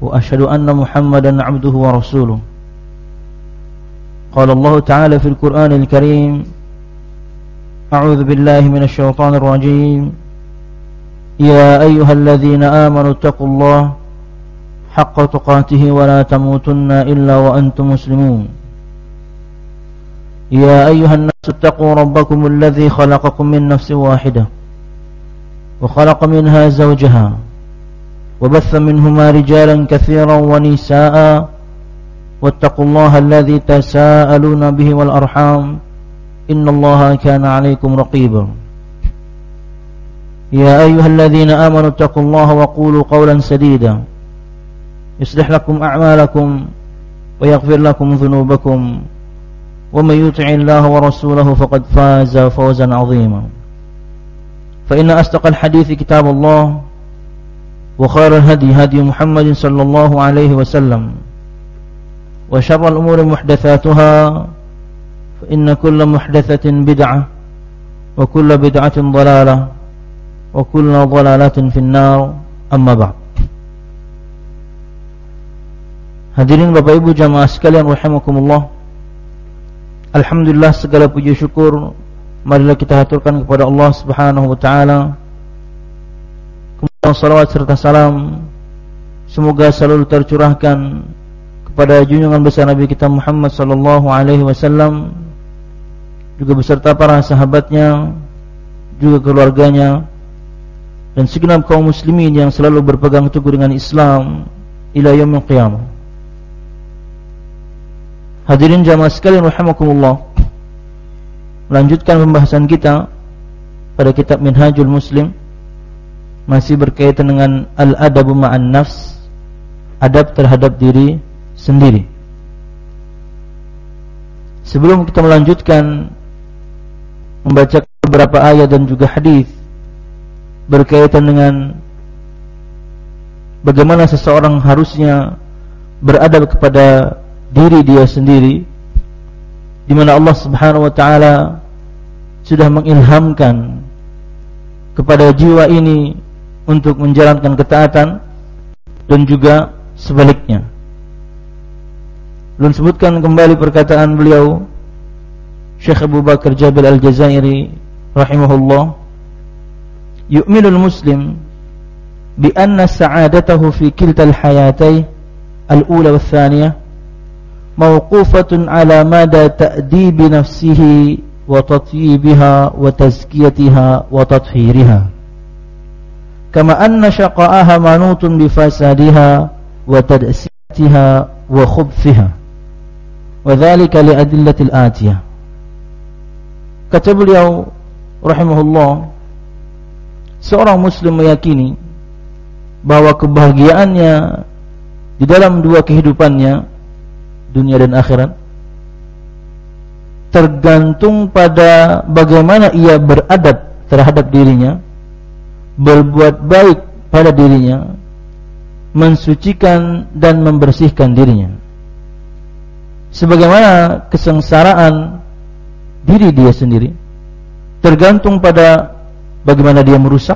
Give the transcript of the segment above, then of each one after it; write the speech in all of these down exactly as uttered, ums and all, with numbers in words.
وأشهد أن محمدا عبده ورسوله. قال الله تعالى في القرآن الكريم: أعوذ بالله من الشيطان الرجيم، يا أيها الذين آمنوا اتقوا الله حق تقاته ولا تموتن إلا وأنتم مسلمون. يا أيها الناس اتقوا ربكم الذي خلقكم من نفس واحدة وخلق منها زوجها وبث منهما رجالا كثيرا ونساء واتقوا الله الذي تساءلون به والأرحام إن الله كان عليكم رقيبا. يا أيها الذين آمنوا اتقوا الله وقولوا قولا سديدا يصلح لكم أعمالكم ويغفر لكم ذنوبكم ومن يطع الله ورسوله فقد فاز فوزا عظيما. فإن أصدق الحديث كتاب الله وخير الهدي هدي محمد صلى الله عليه وسلم وشر الأمور محدثاتها فإن كل محدثة بدعة وكل بدعة ضلالة وكل ضلالة في النار. أما بعد. Hadirin Bapak Ibu jamaah sekalian rahimakumullah, alhamdulillah segala puji syukur marilah kita haturkan kepada Allah Subhanahu wa taala. Kemudian salawat serta salam semoga selalu tercurahkan kepada junjungan besar Nabi kita Muhammad sallallahu alaihi wasallam, juga beserta para sahabatnya, juga keluarganya, dan segenap kaum muslimin yang selalu berpegang teguh dengan Islam ila yaumil qiyamah. Hadirin jamaah sekalian rahimakumullah, melanjutkan pembahasan kita pada kitab Minhajul Muslim, masih berkaitan dengan al-adabu ma'an nafs, adab terhadap diri sendiri. Sebelum kita melanjutkan membaca beberapa ayat dan juga hadis berkaitan dengan bagaimana seseorang harusnya beradab kepada diri dia sendiri, di mana Allah Subhanahu wa taala sudah mengilhamkan kepada jiwa ini untuk menjalankan ketaatan dan juga sebaliknya. Belum sebutkan kembali perkataan beliau Syekh Abu Bakar Jabil Al-Jazairi rahimahullah, yu'minul muslim bi anna sa'adatahu fi kiltal hayatay al-ula wal thaniyah mawqufatun ala mada ta'dibi nafsihi wa tatyibiha wa tazkiyatiha wa tathhiriha, kama anna syaqa'aha manutun bi fasadiha wa tad'siyatiha wa khubthiha, wa dhalika li adillatil atiyah. Kata beliau rahimahullah, seorang muslim meyakini bahwa kebahagiaannya di dalam dua kehidupannya, dunia dan akhirat, tergantung pada bagaimana ia beradab terhadap dirinya, berbuat baik pada dirinya, mensucikan dan membersihkan dirinya. Sebagaimana kesengsaraan diri dia sendiri tergantung pada bagaimana dia merusak,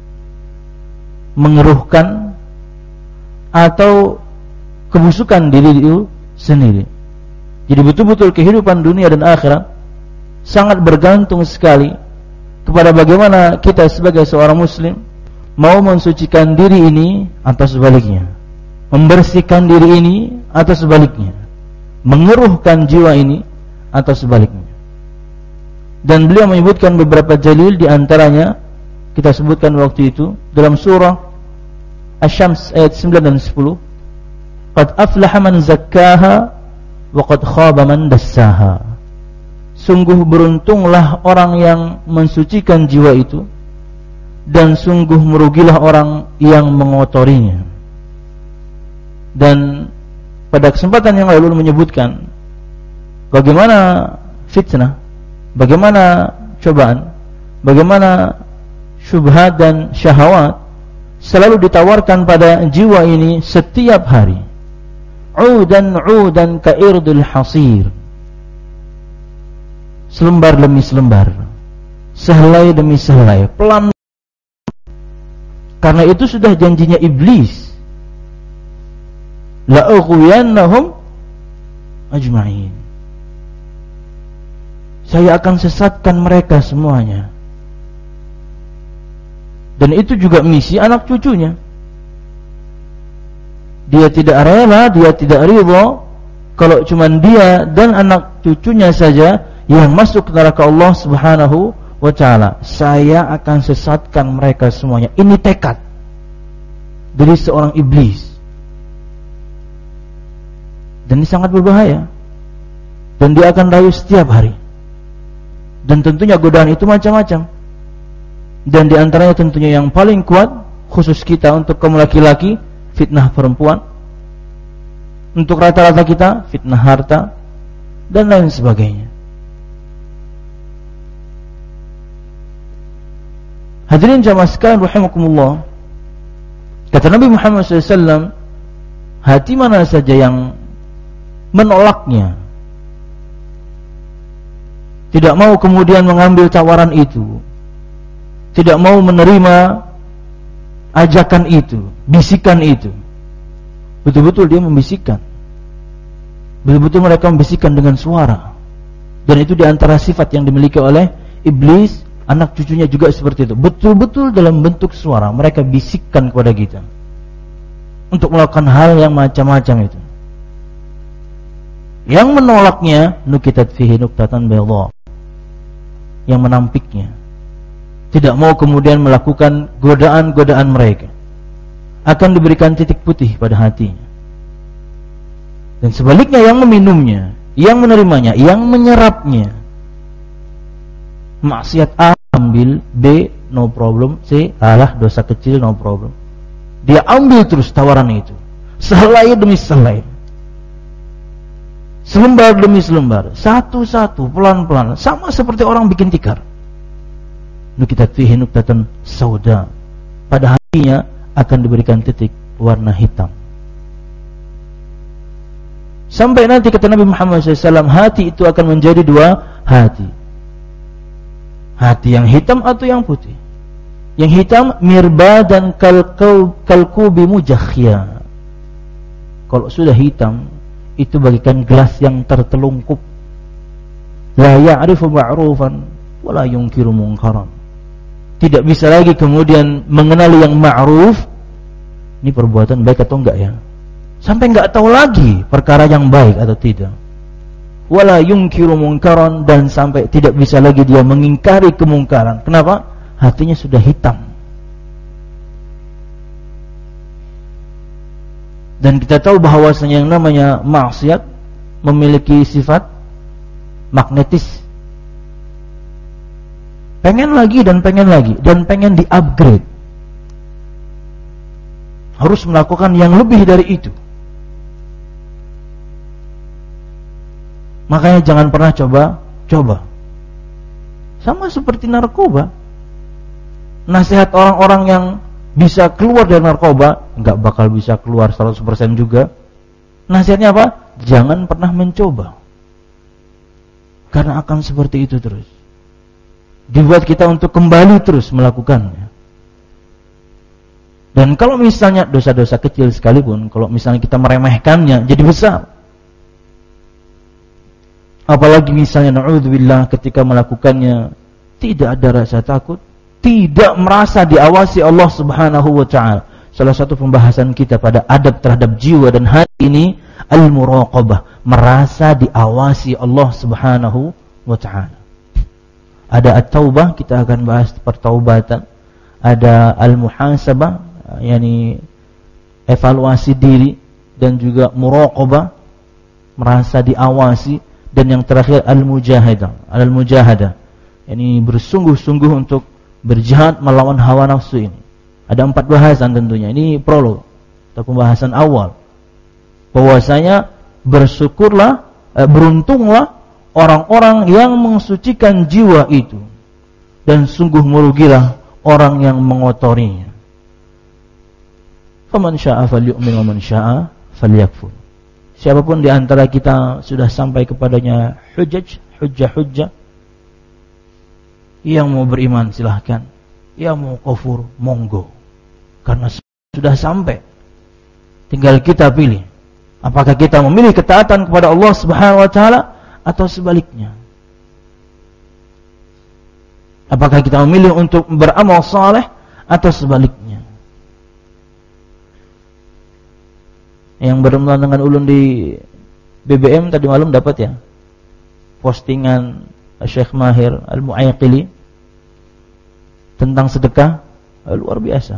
mengeruhkan, atau kebusukan diri itu sendiri. Jadi betul-betul kehidupan dunia dan akhirat sangat bergantung sekali kepada bagaimana kita sebagai seorang muslim mau mensucikan diri ini atau sebaliknya, membersihkan diri ini atau sebaliknya, mengeruhkan jiwa ini atau sebaliknya. Dan beliau menyebutkan beberapa dalil, di antaranya kita sebutkan waktu itu dalam surah Asy-Syams ayat sembilan dan sepuluh, qad aflaha man zakkaha wa qad khaba man dassaha. Sungguh beruntunglah orang yang mensucikan jiwa itu, dan sungguh merugilah orang yang mengotorinya. Dan pada kesempatan yang lalu menyebutkan bagaimana fitnah, bagaimana cobaan, bagaimana syubhat dan syahwat selalu ditawarkan pada jiwa ini setiap hari. Udan udan ka'irdul hasir, selembar demi selembar, sehelai demi sehelai, pelan. Karena itu sudah janjinya iblis la ughwiyannahum ajma'in. Saya akan sesatkan mereka semuanya. Dan itu juga misi anak cucunya. Dia tidak rela, dia tidak ridha kalau cuma dia dan anak cucunya saja yang masuk ke neraka Allah Subhanahu wa ta'ala. Saya akan sesatkan mereka semuanya. Ini tekad dari seorang iblis. Dan ini sangat berbahaya. Dan dia akan rayu setiap hari. Dan tentunya godaan itu macam-macam. Dan di antaranya tentunya yang paling kuat, khusus kita untuk kaum laki-laki, fitnah perempuan. Untuk rata-rata kita, fitnah harta, dan lain sebagainya. Hadirin jamaah sekalian rahimakumullah, kata Nabi Muhammad shallallahu alaihi wasallam, hati mana saja yang menolaknya, tidak mau kemudian mengambil tawaran itu, tidak mau menerima ajakan itu, bisikan itu, betul-betul dia membisikkan, betul-betul mereka membisikkan dengan suara. Dan itu diantara sifat yang dimiliki oleh iblis. Anak cucunya juga seperti itu, betul-betul dalam bentuk suara mereka bisikkan kepada kita untuk melakukan hal yang macam-macam itu. Yang menolaknya, nukitat fihi nuktatan bayadha, yang menampiknya, tidak mau kemudian melakukan godaan-godaan mereka, akan diberikan titik putih pada hatinya. Dan sebaliknya, yang meminumnya, yang menerimanya, yang menyerapnya, maksiat A ambil, B no problem, C alah dosa kecil no problem. Dia ambil terus tawaran itu, sehelai demi sehelai, selembar demi selembar, satu-satu, pelan-pelan, sama seperti orang bikin tikar. Nukitat fihi nuktatan sauda, pada hatinya akan diberikan titik warna hitam. Sampai nanti kata Nabi Muhammad shallallahu alaihi wasallam, hati itu akan menjadi dua hati. Hati yang hitam atau yang putih. Yang hitam mirbadan kalkubi mujakhya. Kalau sudah hitam, itu bagikan gelas yang tertelungkup. La ya'rifu ma'rufan wa la yunkiru munkaran. Tidak bisa lagi kemudian mengenali yang ma'ruf, ini perbuatan baik atau enggak ya, sampai enggak tahu lagi perkara yang baik atau tidak. Wala yunkiru munkaran, dan sampai tidak bisa lagi dia mengingkari kemungkaran. Kenapa? Hatinya sudah hitam. Dan kita tahu bahwasanya yang namanya maksiat memiliki sifat magnetis. Pengen lagi dan pengen lagi dan pengen di-upgrade. Harus melakukan yang lebih dari itu. Makanya jangan pernah coba-coba. Sama seperti narkoba. Nasihat orang-orang yang bisa keluar dari narkoba, enggak bakal bisa keluar seratus persen juga. Nasihatnya apa? Jangan pernah mencoba. Karena akan seperti itu terus. Dibuat kita untuk kembali terus melakukannya. Dan kalau misalnya dosa-dosa kecil sekalipun, kalau misalnya kita meremehkannya, jadi besar. Apalagi misalnya na'udzubillah ketika melakukannya tidak ada rasa takut, tidak merasa diawasi Allah Subhanahu wa ta'ala. Salah satu pembahasan kita pada adab terhadap jiwa dan hati ini, al-muraqabah, merasa diawasi Allah Subhanahu wa ta'ala. Ada at-taubah, kita akan bahas pertaubatan. Ada al-muhasabah, yakni evaluasi diri, dan juga muraqabah, merasa diawasi. Dan yang terakhir al-mujahadah, al-mujahadah, yakni bersungguh-sungguh untuk berjihad melawan hawa nafsu ini. Ada empat bahasan tentunya. Ini prolog atau pembahasan awal. Bahwasanya bersyukurlah, eh, beruntunglah orang-orang yang mensucikan jiwa itu, dan sungguh merugilah orang yang mengotorinya. Faman syaa'a falyu'min wa man syaa'a falyakfur. Siapapun di antara kita sudah sampai kepadanya hujjah, hujjah-hujjah, yang mau beriman silahkan, yang mau kufur monggo, karena sudah sampai. Tinggal kita pilih Apakah kita memilih ketaatan kepada Allah Subhanahu wa taala atau sebaliknya? Apakah kita memilih untuk beramal saleh atau sebaliknya? Yang bermulaan dengan ulun di B B M tadi malam dapat ya postingan Syekh Mahir Al-Mu'ayqili tentang sedekah, luar biasa.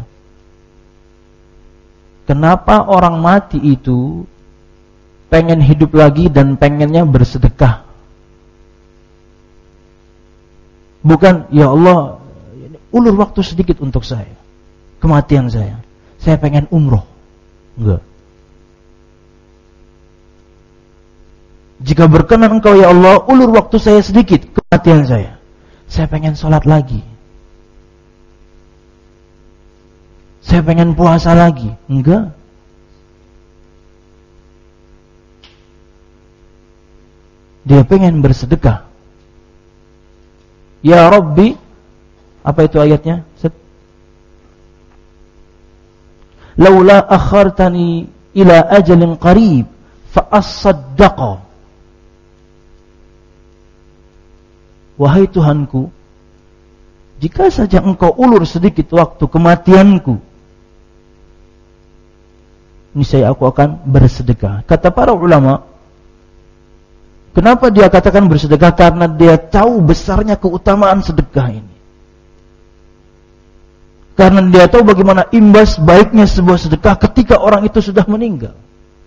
Kenapa orang mati itu pengen hidup lagi dan pengennya bersedekah? Bukan, ya Allah, ulur waktu sedikit untuk saya, kematian saya, saya pengen umroh. Enggak. Jika berkenan engkau ya Allah, ulur waktu saya sedikit, kematian saya, saya pengen sholat lagi, saya pengen puasa lagi. Enggak. Dia pengen bersedekah. Ya Rabbi, apa itu ayatnya? Set. Laula akhartani ila ajalin qarib fa as-saddaqa. Wahai Tuhanku, jika saja engkau ulur sedikit waktu kematianku, niscaya aku akan bersedekah. Kata para ulama, kenapa dia katakan bersedekah? Karena dia tahu besarnya keutamaan sedekah ini. Karena dia tahu bagaimana imbas baiknya sebuah sedekah ketika orang itu sudah meninggal.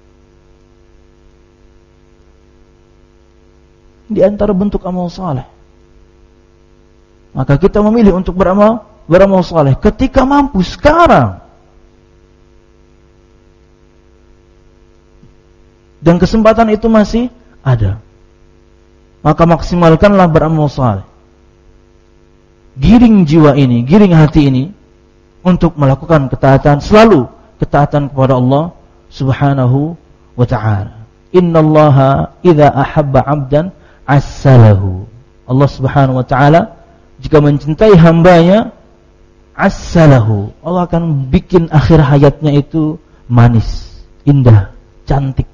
Di antara bentuk amal saleh. Maka kita memilih untuk beramal beramal saleh ketika mampu sekarang. Dan kesempatan itu masih ada. Maka maksimalkanlah beramal saleh. Giring jiwa ini, giring hati ini untuk melakukan ketaatan, selalu ketaatan kepada Allah Subhanahu wa ta'ala. Innallaha idza ahabba 'abdan assalahu. Allah Subhanahu wa ta'ala jika mencintai hambanya, assalahu, Allah akan bikin akhir hayatnya itu manis, indah, cantik.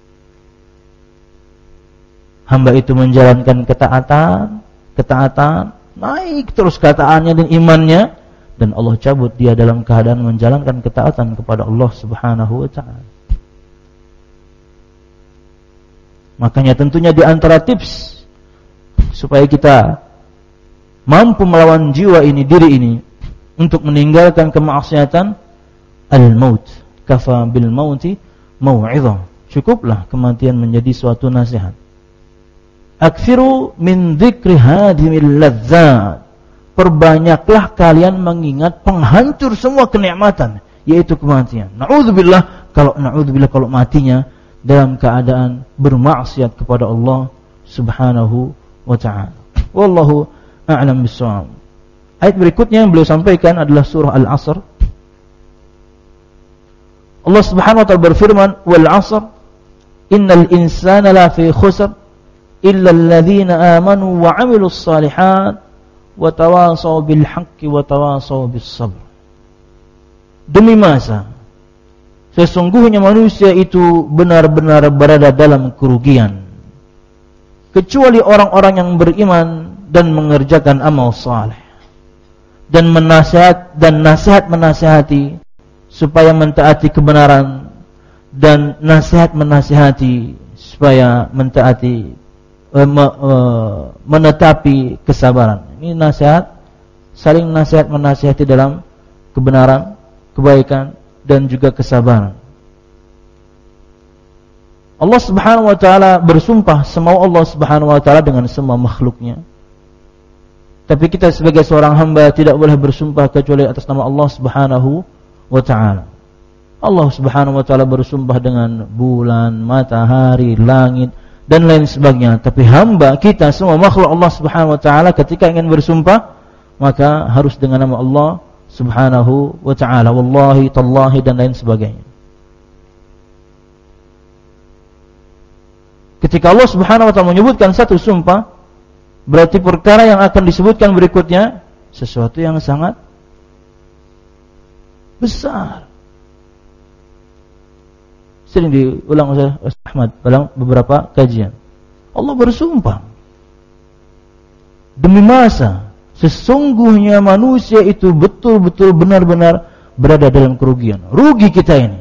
Hamba itu menjalankan ketaatan, ketaatan, naik terus ketaataannya dan imannya, dan Allah cabut dia dalam keadaan menjalankan ketaatan kepada Allah Subhanahu wa ta'ala. Makanya tentunya di antara tips supaya kita mampu melawan jiwa ini, diri ini, untuk meninggalkan kemaksiatan, al-maut. Kafa bil mauti mau'izah. Cukuplah kematian menjadi suatu nasihat. Aktsiru min dzikri hadimil ladzat. Perbanyaklah kalian mengingat penghancur semua kenikmatan, yaitu kematian. Na'udzubillah, kalau na'udzubillah kalau matinya dalam keadaan bermaksiat kepada Allah Subhanahu wa ta'ala. Wallahu a'lam bissawab. Ayat berikutnya yang beliau sampaikan adalah surah Al-Asr. Allah Subhanahu wa ta'ala berfirman, "Wal 'asr innal insana lafi khusr illa alladhina amanu wa 'amilus shalihat wa tawasaw bil haqqi wa tawasaw bis sabr." Demi masa, sesungguhnya manusia itu benar-benar berada dalam kerugian, kecuali orang-orang yang beriman dan mengerjakan amal saleh, dan menasihat dan nasihat menasihati supaya mentaati kebenaran, dan nasihat menasihati supaya mentaati uh, me, uh, menetapi kesabaran. Ini nasihat, saling nasihat menasihati dalam kebenaran, kebaikan, dan juga kesabaran. Allah Subhanahu wa ta'ala bersumpah semau Allah Subhanahu wa ta'ala dengan semua makhluknya. Tapi kita sebagai seorang hamba tidak boleh bersumpah kecuali atas nama Allah Subhanahu wa ta'ala. Allah Subhanahu wa ta'ala bersumpah dengan bulan, matahari, langit, dan lain sebagainya. Tapi hamba kita, semua makhluk Allah Subhanahu wa ta'ala, ketika ingin bersumpah, maka harus dengan nama Allah Subhanahu wa ta'ala. Wallahi, tallahi, dan lain sebagainya. Ketika Allah Subhanahu wa ta'ala menyebutkan satu sumpah, berarti perkara yang akan disebutkan berikutnya sesuatu yang sangat besar, sering diulang oleh Ustaz Ahmad dalam beberapa kajian. Allah bersumpah, demi masa sesungguhnya manusia itu betul-betul benar-benar berada dalam kerugian. Rugi kita ini,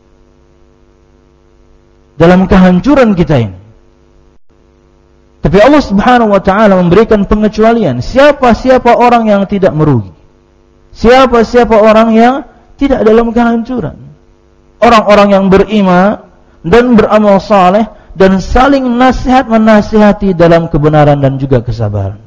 dalam kehancuran kita ini. Tapi Allah Subhanahu wa taala memberikan pengecualian. Siapa-siapa orang yang tidak merugi? Siapa-siapa orang yang tidak dalam kehancuran? Orang-orang yang beriman dan beramal saleh dan saling nasihat menasihati dalam kebenaran dan juga kesabaran.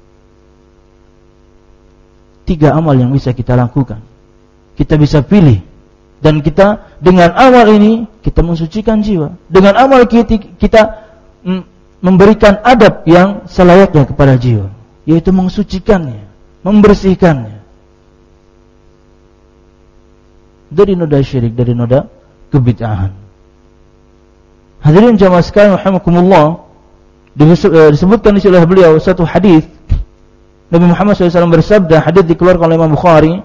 Tiga amal yang bisa kita lakukan. Kita bisa pilih, dan kita dengan amal ini kita mensucikan jiwa. Dengan amal kita, kita memberikan adab yang selayaknya kepada jiwa, yaitu mensucikannya, membersihkannya dari noda syirik, dari noda kebid'ahan. Hadirin jamaah sekalian rahimakumullah, disebutkan oleh beliau satu hadis Nabi Muhammad shallallahu alaihi wasallam bersabda, hadis dikeluarkan oleh Imam Bukhari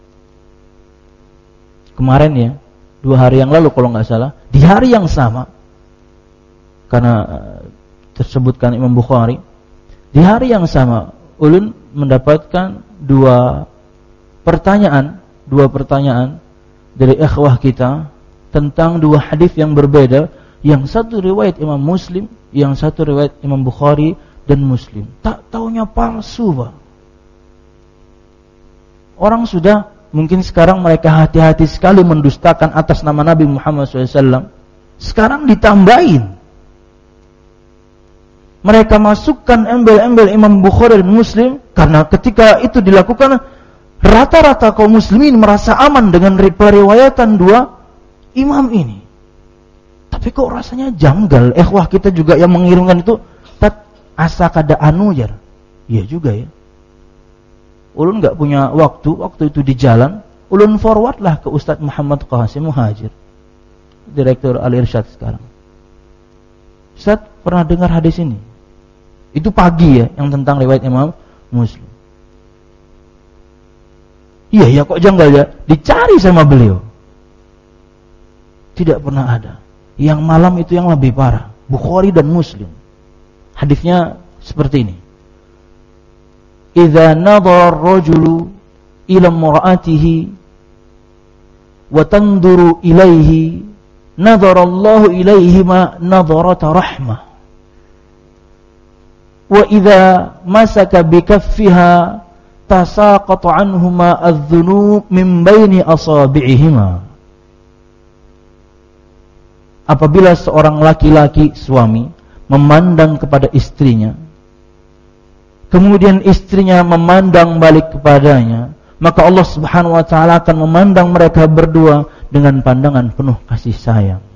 kemarin ya, dua hari yang lalu kalau nggak salah, di hari yang sama, karena tersebutkan Imam Bukhari, di hari yang sama ulun mendapatkan dua pertanyaan, dua pertanyaan dari ikhwah kita tentang dua hadis yang berbeda, yang satu riwayat Imam Muslim, yang satu riwayat Imam Bukhari dan Muslim. Tak taunya palsu, Pak. Orang sudah mungkin sekarang mereka hati-hati sekali mendustakan atas nama Nabi Muhammad shallallahu alaihi wasallam. Sekarang ditambahin, mereka masukkan embel-embel Imam Bukhari dan Muslim, karena ketika itu dilakukan rata-rata kaum muslimin merasa aman dengan periwayatan dua imam ini. Tapi kok rasanya janggal. Ikhwah kita juga yang mengirimkan itu, tat asa kada anu jar. Iya juga ya. Ulun enggak punya waktu, waktu itu di jalan, ulun forward lah ke Ustaz Muhammad Qasim Muhajir, Direktur Al-Irsyad sekarang. Ustaz, pernah dengar hadis ini? Itu pagi ya, yang tentang riwayat Imam Muslim. Iya ya, kok janggal ya. Dicari sama beliau, tidak pernah ada. Yang malam itu yang lebih parah, Bukhari dan Muslim. Hadisnya seperti ini: idza nadhara ar-rajulu ila imra'atihi wa tanduru ilaihi nadhara Allahu ilaihi ma nadharata rahmah, wa idza masaka bi kaffiha tasaqata anhuma adh-dhunub min baini asabi'ihima. Apabila seorang laki-laki suami memandang kepada istrinya, kemudian istrinya memandang balik kepadanya, maka Allah Subhanahu wa taala akan memandang mereka berdua dengan pandangan penuh kasih sayang.